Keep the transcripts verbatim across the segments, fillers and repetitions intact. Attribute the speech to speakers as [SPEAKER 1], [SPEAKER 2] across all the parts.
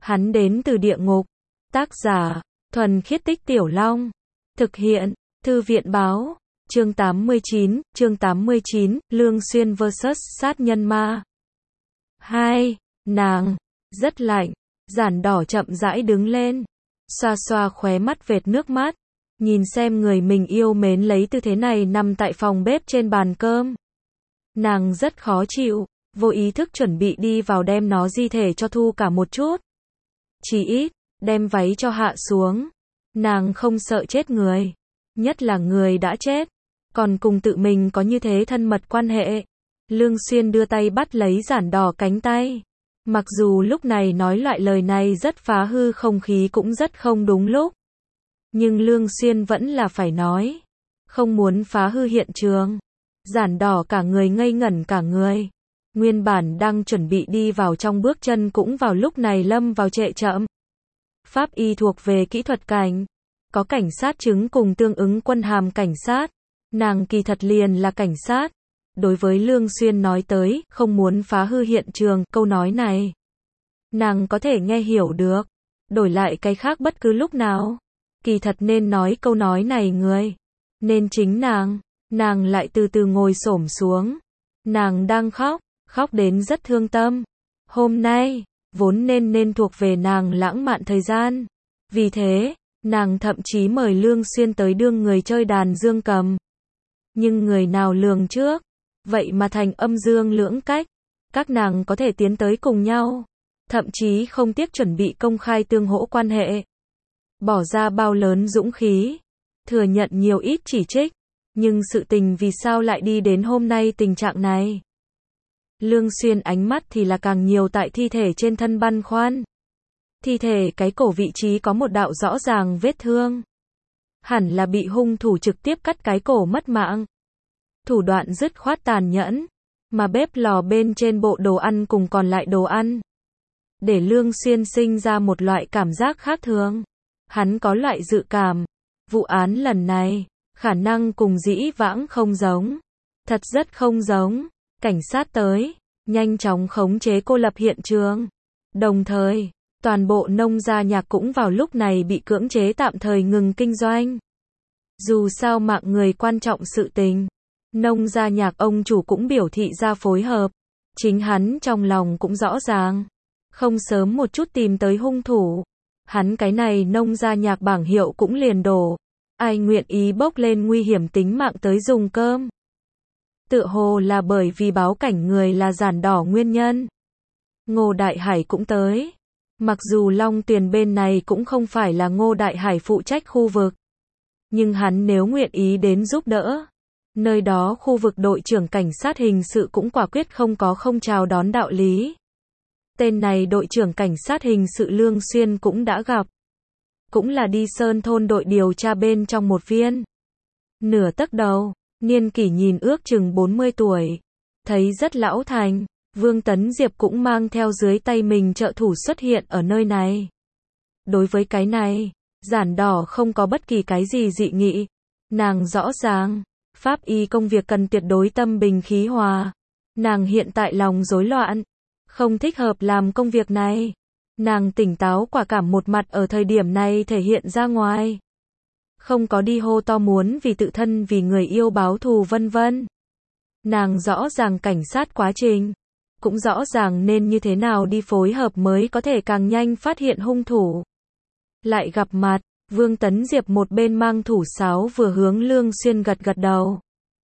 [SPEAKER 1] Hắn đến từ địa ngục. Tác giả, Thuần Khiết Tích Tiểu Long. Thực hiện, Thư viện báo. Chương tám mươi chín, chương tám mươi chín, Lương Xuyên versus sát nhân ma. hai. Nàng, rất lạnh. Giản Đỏ chậm rãi đứng lên. Xoa xoa khóe mắt vệt nước mắt. Nhìn xem người mình yêu mến lấy tư thế này nằm tại phòng bếp trên bàn cơm. Nàng rất khó chịu, vô ý thức chuẩn bị đi vào đem nó di thể cho thu cả một chút. Chỉ ít, đem váy cho hạ xuống. Nàng không sợ chết người. Nhất là người đã chết. Còn cùng tự mình có như thế thân mật quan hệ. Lương Xuyên đưa tay bắt lấy Giản Đỏ cánh tay. Mặc dù lúc này nói loại lời này rất phá hư không khí cũng rất không đúng lúc. Nhưng Lương Xuyên vẫn là phải nói. Không muốn phá hư hiện trường. Giản Đỏ cả người ngây ngẩn cả người. Nguyên bản đang chuẩn bị đi vào trong bước chân cũng vào lúc này lâm vào trệ chậm. Pháp y thuộc về kỹ thuật cảnh. Có cảnh sát chứng cùng tương ứng quân hàm cảnh sát. Nàng kỳ thật liền là cảnh sát. Đối với Lương Xuyên nói tới, không muốn phá hư hiện trường, câu nói này. Nàng có thể nghe hiểu được. Đổi lại cái khác bất cứ lúc nào. Kỳ thật nên nói câu nói này người. Nên chính nàng. Nàng lại từ từ ngồi xổm xuống. Nàng đang khóc. Khóc đến rất thương tâm. Hôm nay, vốn nên nên thuộc về nàng lãng mạn thời gian. Vì thế, nàng thậm chí mời Lương Xuyên tới đương người chơi đàn dương cầm. Nhưng người nào lường trước. Vậy mà thành âm dương lưỡng cách. Các nàng có thể tiến tới cùng nhau. Thậm chí không tiếc chuẩn bị công khai tương hỗ quan hệ. Bỏ ra bao lớn dũng khí. Thừa nhận nhiều ít chỉ trích. Nhưng sự tình vì sao lại đi đến hôm nay tình trạng này? Lương Xuyên ánh mắt thì là càng nhiều tại thi thể trên thân băn khoăn. Thi thể cái cổ vị trí có một đạo rõ ràng vết thương. Hẳn là bị hung thủ trực tiếp cắt cái cổ mất mạng. Thủ đoạn dứt khoát tàn nhẫn. Mà bếp lò bên trên bộ đồ ăn cùng còn lại đồ ăn. Để Lương Xuyên sinh ra một loại cảm giác khác thường. Hắn có loại dự cảm. Vụ án lần này, khả năng cùng dĩ vãng không giống. Thật rất không giống. Cảnh sát tới, nhanh chóng khống chế cô lập hiện trường. Đồng thời, toàn bộ nông gia nhạc cũng vào lúc này bị cưỡng chế tạm thời ngừng kinh doanh. Dù sao mạng người quan trọng sự tình. Nông gia nhạc ông chủ cũng biểu thị ra phối hợp. Chính hắn trong lòng cũng rõ ràng. Không sớm một chút tìm tới hung thủ. Hắn cái này nông gia nhạc bảng hiệu cũng liền đổ. Ai nguyện ý bốc lên nguy hiểm tính mạng tới dùng cơm. Tựa hồ là bởi vì báo cảnh người là Giản Đỏ nguyên nhân. Ngô Đại Hải cũng tới. Mặc dù Long Tuyền bên này cũng không phải là Ngô Đại Hải phụ trách khu vực. Nhưng hắn nếu nguyện ý đến giúp đỡ. Nơi đó khu vực đội trưởng cảnh sát hình sự cũng quả quyết không có không chào đón đạo lý. Tên này đội trưởng cảnh sát hình sự Lương Xuyên cũng đã gặp. Cũng là đi Sơn thôn đội điều tra bên trong một viên. Nửa tấc đầu. Niên kỷ nhìn ước chừng bốn mươi tuổi. Thấy rất lão thành. Vương Tấn Diệp cũng mang theo dưới tay mình trợ thủ xuất hiện ở nơi này. Đối với cái này, Giản Đỏ không có bất kỳ cái gì dị nghị. Nàng rõ ràng, pháp y công việc cần tuyệt đối tâm bình khí hòa. Nàng hiện tại lòng rối loạn. Không thích hợp làm công việc này. Nàng tỉnh táo quả cảm một mặt ở thời điểm này thể hiện ra ngoài. Không có đi hô to muốn vì tự thân vì người yêu báo thù vân vân. Nàng rõ ràng cảnh sát quá trình. Cũng rõ ràng nên như thế nào đi phối hợp mới có thể càng nhanh phát hiện hung thủ. Lại gặp mặt, Vương Tấn Diệp một bên mang thủ sáo vừa hướng Lương Xuyên gật gật đầu.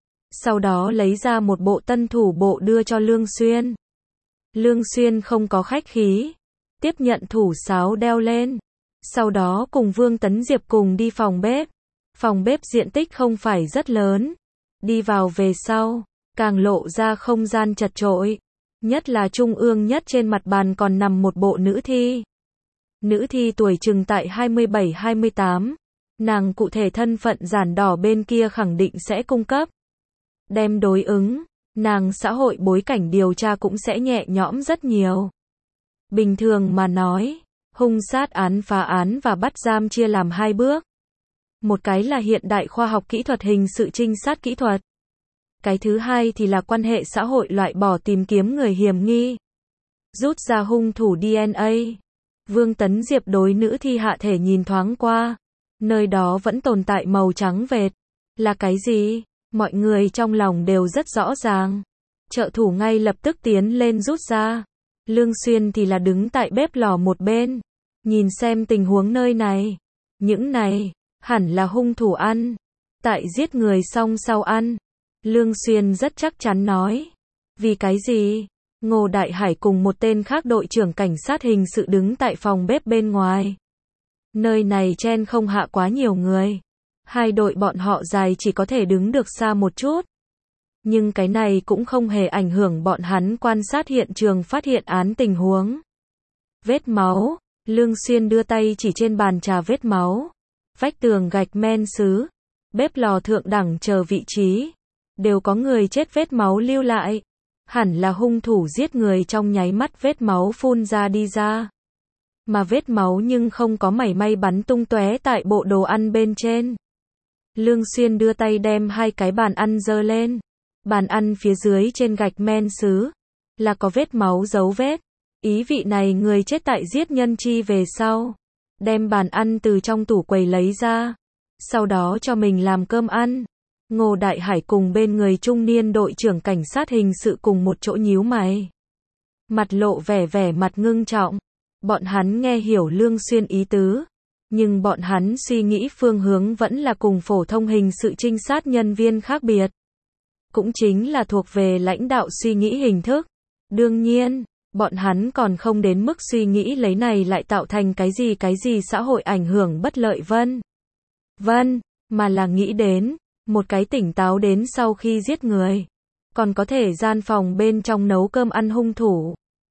[SPEAKER 1] Sau đó lấy ra một bộ tân thủ bộ đưa cho Lương Xuyên. Lương Xuyên không có khách khí. Tiếp nhận thủ sáo đeo lên. Sau đó cùng Vương Tấn Diệp cùng đi phòng bếp. Phòng bếp diện tích không phải rất lớn. Đi vào về sau, càng lộ ra không gian chật chội. Nhất là trung ương nhất trên mặt bàn còn nằm một bộ nữ thi. Nữ thi tuổi chừng tại hai mươi bảy hai mươi tám. Nàng cụ thể thân phận Giản Đỏ bên kia khẳng định sẽ cung cấp. Đem đối ứng, nàng xã hội bối cảnh điều tra cũng sẽ nhẹ nhõm rất nhiều. Bình thường mà nói, hung sát án phá án và bắt giam chia làm hai bước. Một cái là hiện đại khoa học kỹ thuật hình sự trinh sát kỹ thuật. Cái thứ hai thì là quan hệ xã hội loại bỏ tìm kiếm người hiểm nghi. Rút ra hung thủ đê en a. Vương Tấn Diệp đối nữ thi hạ thể nhìn thoáng qua. Nơi đó vẫn tồn tại màu trắng vệt. Là cái gì? Mọi người trong lòng đều rất rõ ràng. Trợ thủ ngay lập tức tiến lên rút ra. Lương Xuyên thì là đứng tại bếp lò một bên. Nhìn xem tình huống nơi này. Những này, hẳn là hung thủ ăn. Tại giết người xong sau ăn. Lương Xuyên rất chắc chắn nói. Vì cái gì? Ngô Đại Hải cùng một tên khác đội trưởng cảnh sát hình sự đứng tại phòng bếp bên ngoài. Nơi này chen không hạ quá nhiều người. Hai đội bọn họ dài chỉ có thể đứng được xa một chút. Nhưng cái này cũng không hề ảnh hưởng bọn hắn quan sát hiện trường phát hiện án tình huống. Vết máu. Lương Xuyên đưa tay chỉ trên bàn trà vết máu. Vách tường gạch men sứ. Bếp lò thượng đẳng chờ vị trí. Đều có người chết vết máu lưu lại. Hẳn là hung thủ giết người trong nháy mắt vết máu phun ra đi ra. Mà vết máu nhưng không có mảy may bắn tung tóe tại bộ đồ ăn bên trên. Lương Xuyên đưa tay đem hai cái bàn ăn giơ lên. Bàn ăn phía dưới trên gạch men sứ. Là có vết máu dấu vết. Ý vị này người chết tại giết nhân chi về sau. Đem bàn ăn từ trong tủ quầy lấy ra. Sau đó cho mình làm cơm ăn. Ngô Đại Hải cùng bên người trung niên đội trưởng cảnh sát hình sự cùng một chỗ nhíu mày. Mặt lộ vẻ vẻ mặt ngưng trọng. Bọn hắn nghe hiểu Lương Xuyên ý tứ. Nhưng bọn hắn suy nghĩ phương hướng vẫn là cùng phổ thông hình sự trinh sát nhân viên khác biệt. Cũng chính là thuộc về lãnh đạo suy nghĩ hình thức. Đương nhiên, bọn hắn còn không đến mức suy nghĩ lấy này lại tạo thành cái gì cái gì xã hội ảnh hưởng bất lợi vân. Vân, mà là nghĩ đến, một cái tỉnh táo đến sau khi giết người. Còn có thể gian phòng bên trong nấu cơm ăn hung thủ.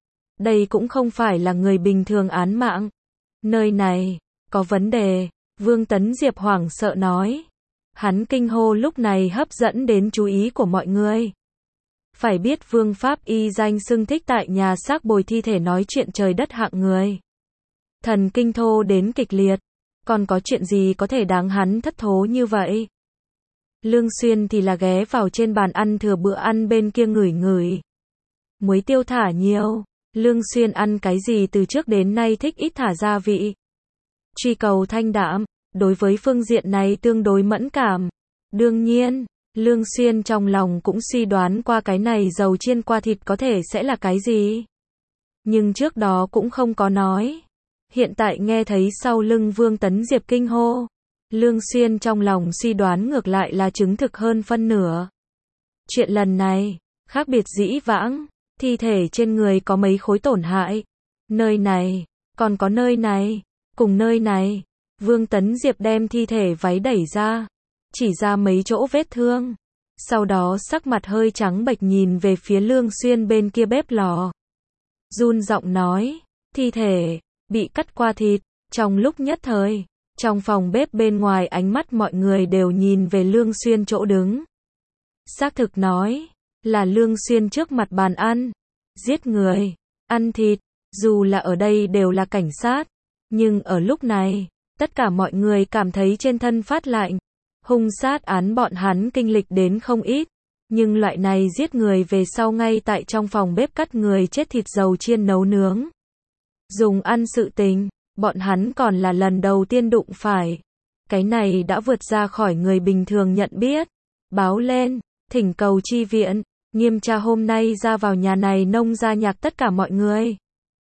[SPEAKER 1] Đây cũng không phải là người bình thường án mạng. Nơi này, có vấn đề, Vương Tấn Diệp hoảng sợ nói. Hắn kinh hô lúc này hấp dẫn đến chú ý của mọi người. Phải biết Vương Pháp Y danh xưng thích tại nhà xác bồi thi thể nói chuyện trời đất hạng người. Thần kinh thô đến kịch liệt. Còn có chuyện gì có thể đáng hắn thất thố như vậy? Lương Xuyên thì là ghé vào trên bàn ăn thừa bữa ăn bên kia ngửi ngửi. Muối tiêu thả nhiều. Lương Xuyên ăn cái gì từ trước đến nay thích ít thả gia vị. Truy cầu thanh đạm. Đối với phương diện này tương đối mẫn cảm. Đương nhiên, Lương Xuyên trong lòng cũng suy đoán qua cái này dầu chiên qua thịt có thể sẽ là cái gì. Nhưng trước đó cũng không có nói. Hiện tại nghe thấy sau lưng Vương Tấn Diệp kinh hô. Lương Xuyên trong lòng suy đoán ngược lại là chứng thực hơn phân nửa. Chuyện lần này, khác biệt dĩ vãng, thi thể trên người có mấy khối tổn hại. Nơi này, còn có nơi này, cùng nơi này. Vương Tấn Diệp đem thi thể váy đẩy ra, chỉ ra mấy chỗ vết thương. Sau đó sắc mặt hơi trắng bệch nhìn về phía Lương Xuyên bên kia bếp lò. Run giọng nói, thi thể, bị cắt qua thịt. Trong lúc nhất thời, trong phòng bếp bên ngoài ánh mắt mọi người đều nhìn về Lương Xuyên chỗ đứng. Xác thực nói, là Lương Xuyên trước mặt bàn ăn. Giết người, ăn thịt, dù là ở đây đều là cảnh sát. Nhưng ở lúc này, tất cả mọi người cảm thấy trên thân phát lạnh. Hung sát án bọn hắn kinh lịch đến không ít. Nhưng loại này giết người về sau ngay tại trong phòng bếp cắt người chết thịt dầu chiên nấu nướng. Dùng ăn sự tình, bọn hắn còn là lần đầu tiên đụng phải. Cái này đã vượt ra khỏi người bình thường nhận biết. Báo lên, thỉnh cầu chi viện, nghiêm tra hôm nay ra vào nhà này nông gia nhạc tất cả mọi người.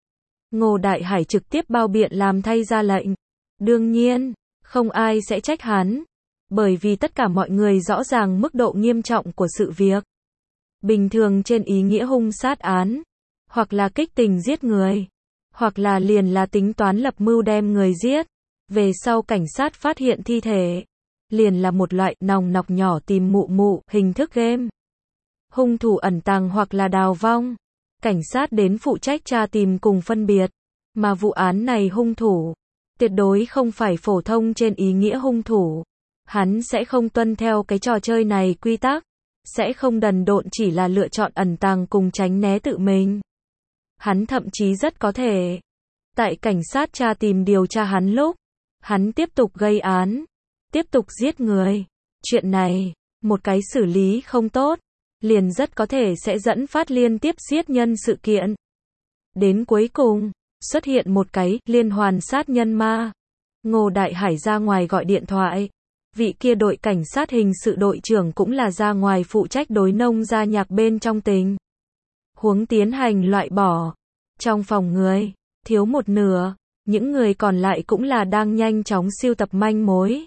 [SPEAKER 1] Ngô Đại Hải trực tiếp bao biện làm thay ra lệnh. Đương nhiên, không ai sẽ trách hắn. Bởi vì tất cả mọi người rõ ràng mức độ nghiêm trọng của sự việc. Bình thường trên ý nghĩa hung sát án, hoặc là kích tình giết người, hoặc là liền là tính toán lập mưu đem người giết. Về sau cảnh sát phát hiện thi thể, liền là một loại nòng nọc nhỏ tìm mụ mụ, hình thức game. Hung thủ ẩn tàng hoặc là đào vong. Cảnh sát đến phụ trách tra tìm cùng phân biệt. Mà vụ án này hung thủ, tuyệt đối không phải phổ thông trên ý nghĩa hung thủ. Hắn sẽ không tuân theo cái trò chơi này quy tắc. Sẽ không đần độn chỉ là lựa chọn ẩn tàng cùng tránh né tự mình. Hắn thậm chí rất có thể. Tại cảnh sát tra tìm điều tra hắn lúc, hắn tiếp tục gây án. Tiếp tục giết người. Chuyện này, một cái xử lý không tốt, liền rất có thể sẽ dẫn phát liên tiếp giết nhân sự kiện. Đến cuối cùng, xuất hiện một cái liên hoàn sát nhân ma. Ngô Đại Hải ra ngoài gọi điện thoại. Vị kia đội cảnh sát hình sự đội trưởng cũng là ra ngoài phụ trách đối nông gia nhạc bên trong tình huống tiến hành loại bỏ. Trong phòng người, thiếu một nửa, những người còn lại cũng là đang nhanh chóng sưu tập manh mối.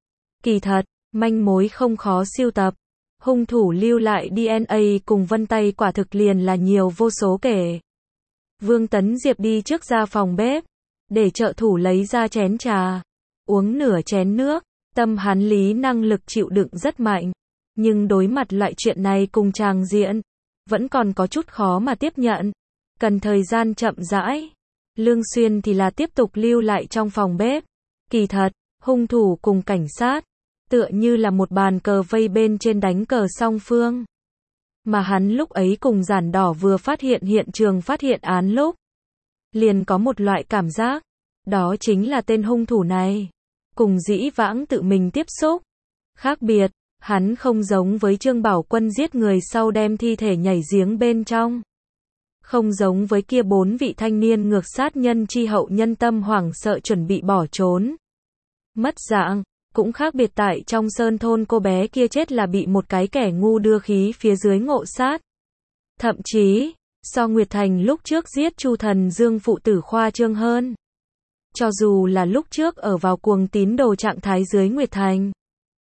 [SPEAKER 1] Kỳ thật, manh mối không khó sưu tập. Hung thủ lưu lại đê en a cùng vân tay quả thực liền là nhiều vô số kể. Vương Tấn Diệp đi trước ra phòng bếp, để trợ thủ lấy ra chén trà, uống nửa chén nước. Tâm hắn lý năng lực chịu đựng rất mạnh, nhưng đối mặt loại chuyện này cùng tràng diện, vẫn còn có chút khó mà tiếp nhận, cần thời gian chậm rãi. Lương Xuyên thì là tiếp tục lưu lại trong phòng bếp. Kỳ thật, hung thủ cùng cảnh sát, tựa như là một bàn cờ vây bên trên đánh cờ song phương. Mà hắn lúc ấy cùng Giản Đỏ vừa phát hiện hiện trường phát hiện án lúc, liền có một loại cảm giác, đó chính là tên hung thủ này cùng dĩ vãng tự mình tiếp xúc. Khác biệt, hắn không giống với Trương Bảo Quân giết người sau đem thi thể nhảy giếng bên trong. Không giống với kia bốn vị thanh niên ngược sát nhân chi hậu nhân tâm hoảng sợ chuẩn bị bỏ trốn. Mất dạng, cũng khác biệt tại trong sơn thôn cô bé kia chết là bị một cái kẻ ngu đưa khí phía dưới ngộ sát. Thậm chí, so Nguyệt Thành lúc trước giết Chu Thần Dương phụ tử khoa trương hơn. Cho dù là lúc trước ở vào cuồng tín đồ trạng thái dưới Nguyệt Thành,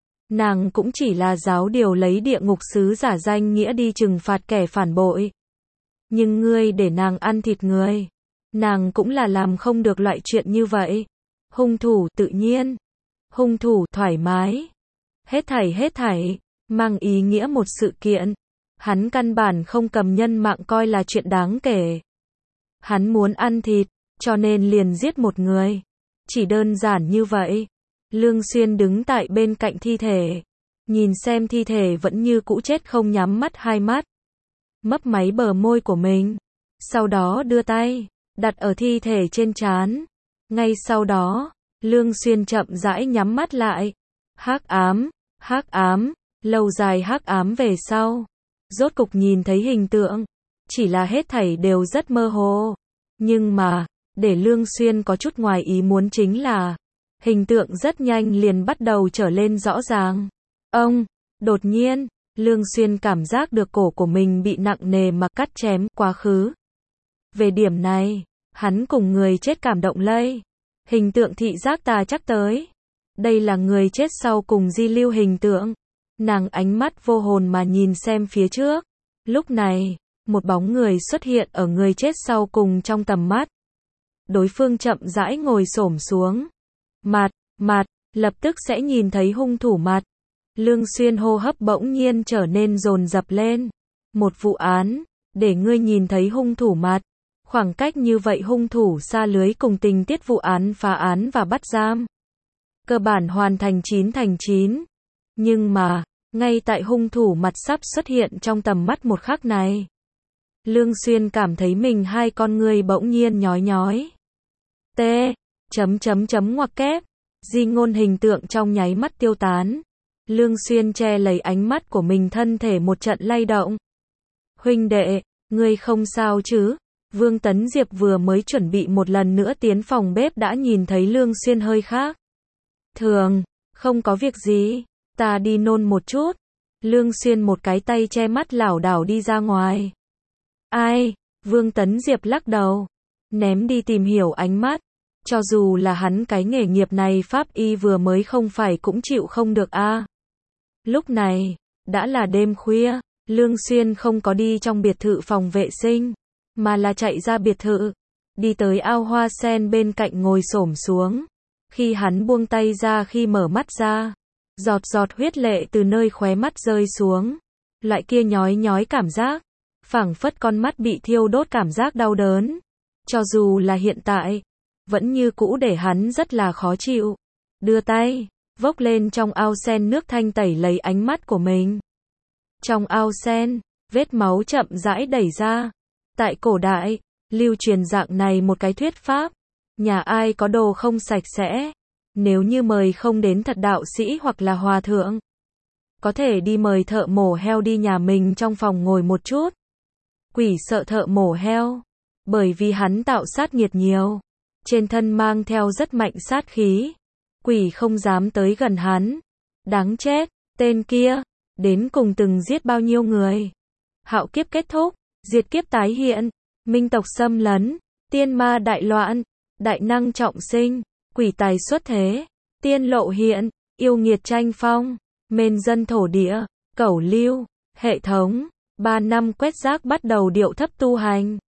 [SPEAKER 1] nàng cũng chỉ là giáo điều lấy địa ngục sứ giả danh nghĩa đi trừng phạt kẻ phản bội. Nhưng ngươi để nàng ăn thịt người, nàng cũng là làm không được loại chuyện như vậy. Hung thủ tự nhiên, hung thủ thoải mái, hết thảy hết thảy, mang ý nghĩa một sự kiện. Hắn căn bản không cầm nhân mạng coi là chuyện đáng kể. Hắn muốn ăn thịt, cho nên liền giết một người. Chỉ đơn giản như vậy. Lương Xuyên đứng tại bên cạnh thi thể, nhìn xem thi thể vẫn như cũ chết không nhắm mắt hai mắt. Mấp máy bờ môi của mình, sau đó đưa tay đặt ở thi thể trên trán. Ngay sau đó, Lương Xuyên chậm rãi nhắm mắt lại. Hắc ám, hắc ám, lâu dài hắc ám về sau, rốt cục nhìn thấy hình tượng, chỉ là hết thảy đều rất mơ hồ. Nhưng mà, để Lương Xuyên có chút ngoài ý muốn chính là, hình tượng rất nhanh liền bắt đầu trở lên rõ ràng. Ông, đột nhiên, Lương Xuyên cảm giác được cổ của mình bị nặng nề mà cắt chém quá khứ. Về điểm này, hắn cùng người chết cảm động lây. Hình tượng thị giác ta chắc tới. Đây là người chết sau cùng di lưu hình tượng. Nàng ánh mắt vô hồn mà nhìn xem phía trước. Lúc này, một bóng người xuất hiện ở người chết sau cùng trong tầm mắt. Đối phương chậm rãi ngồi xổm xuống. Mặt, mặt, lập tức sẽ nhìn thấy hung thủ mặt. Lương Xuyên hô hấp bỗng nhiên trở nên dồn dập lên. Một vụ án, để ngươi nhìn thấy hung thủ mặt. Khoảng cách như vậy hung thủ xa lưới cùng tình tiết vụ án phá án và bắt giam. Cơ bản hoàn thành chín thành chín. Nhưng mà, ngay tại hung thủ mặt sắp xuất hiện trong tầm mắt một khắc này, Lương Xuyên cảm thấy mình hai con ngươi bỗng nhiên nhói nhói. T. Chấm chấm chấm ngoặc kép. Di ngôn hình tượng trong nháy mắt tiêu tán. Lương Xuyên che lấy ánh mắt của mình thân thể một trận lay động. Huynh đệ, ngươi không sao chứ? Vương Tấn Diệp vừa mới chuẩn bị một lần nữa tiến phòng bếp đã nhìn thấy Lương Xuyên hơi khác thường. Không có việc gì, ta đi nôn một chút. Lương Xuyên một cái tay che mắt lảo đảo đi ra ngoài. Ai? Vương Tấn Diệp lắc đầu, ném đi tìm hiểu ánh mắt. Cho dù là hắn cái nghề nghiệp này pháp y vừa mới không phải cũng chịu không được a. À. Lúc này, đã là đêm khuya, Lương Xuyên không có đi trong biệt thự phòng vệ sinh, mà là chạy ra biệt thự, đi tới ao hoa sen bên cạnh ngồi xổm xuống. Khi hắn buông tay ra khi mở mắt ra, giọt giọt huyết lệ từ nơi khóe mắt rơi xuống. Loại kia nhói nhói cảm giác, phảng phất con mắt bị thiêu đốt cảm giác đau đớn. Cho dù là hiện tại, vẫn như cũ để hắn rất là khó chịu. Đưa tay, vốc lên trong ao sen nước thanh tẩy lấy ánh mắt của mình. Trong ao sen, vết máu chậm rãi đẩy ra. Tại cổ đại, lưu truyền dạng này một cái thuyết pháp. Nhà ai có đồ không sạch sẽ, nếu như mời không đến thật đạo sĩ hoặc là hòa thượng, có thể đi mời thợ mổ heo đi nhà mình trong phòng ngồi một chút. Quỷ sợ thợ mổ heo. Bởi vì hắn tạo sát nghiệt nhiều. Trên thân mang theo rất mạnh sát khí. Quỷ không dám tới gần hắn. Đáng chết, tên kia. Đến cùng từng giết bao nhiêu người. Hạo kiếp kết thúc. Diệt kiếp tái hiện. Minh tộc xâm lấn. Tiên ma đại loạn. Đại năng trọng sinh. Quỷ tài xuất thế. Tiên lộ hiện. Yêu nghiệt tranh phong. Mên dân thổ địa. Cẩu lưu. Hệ thống. Ba năm quét rác bắt đầu điệu thấp tu hành.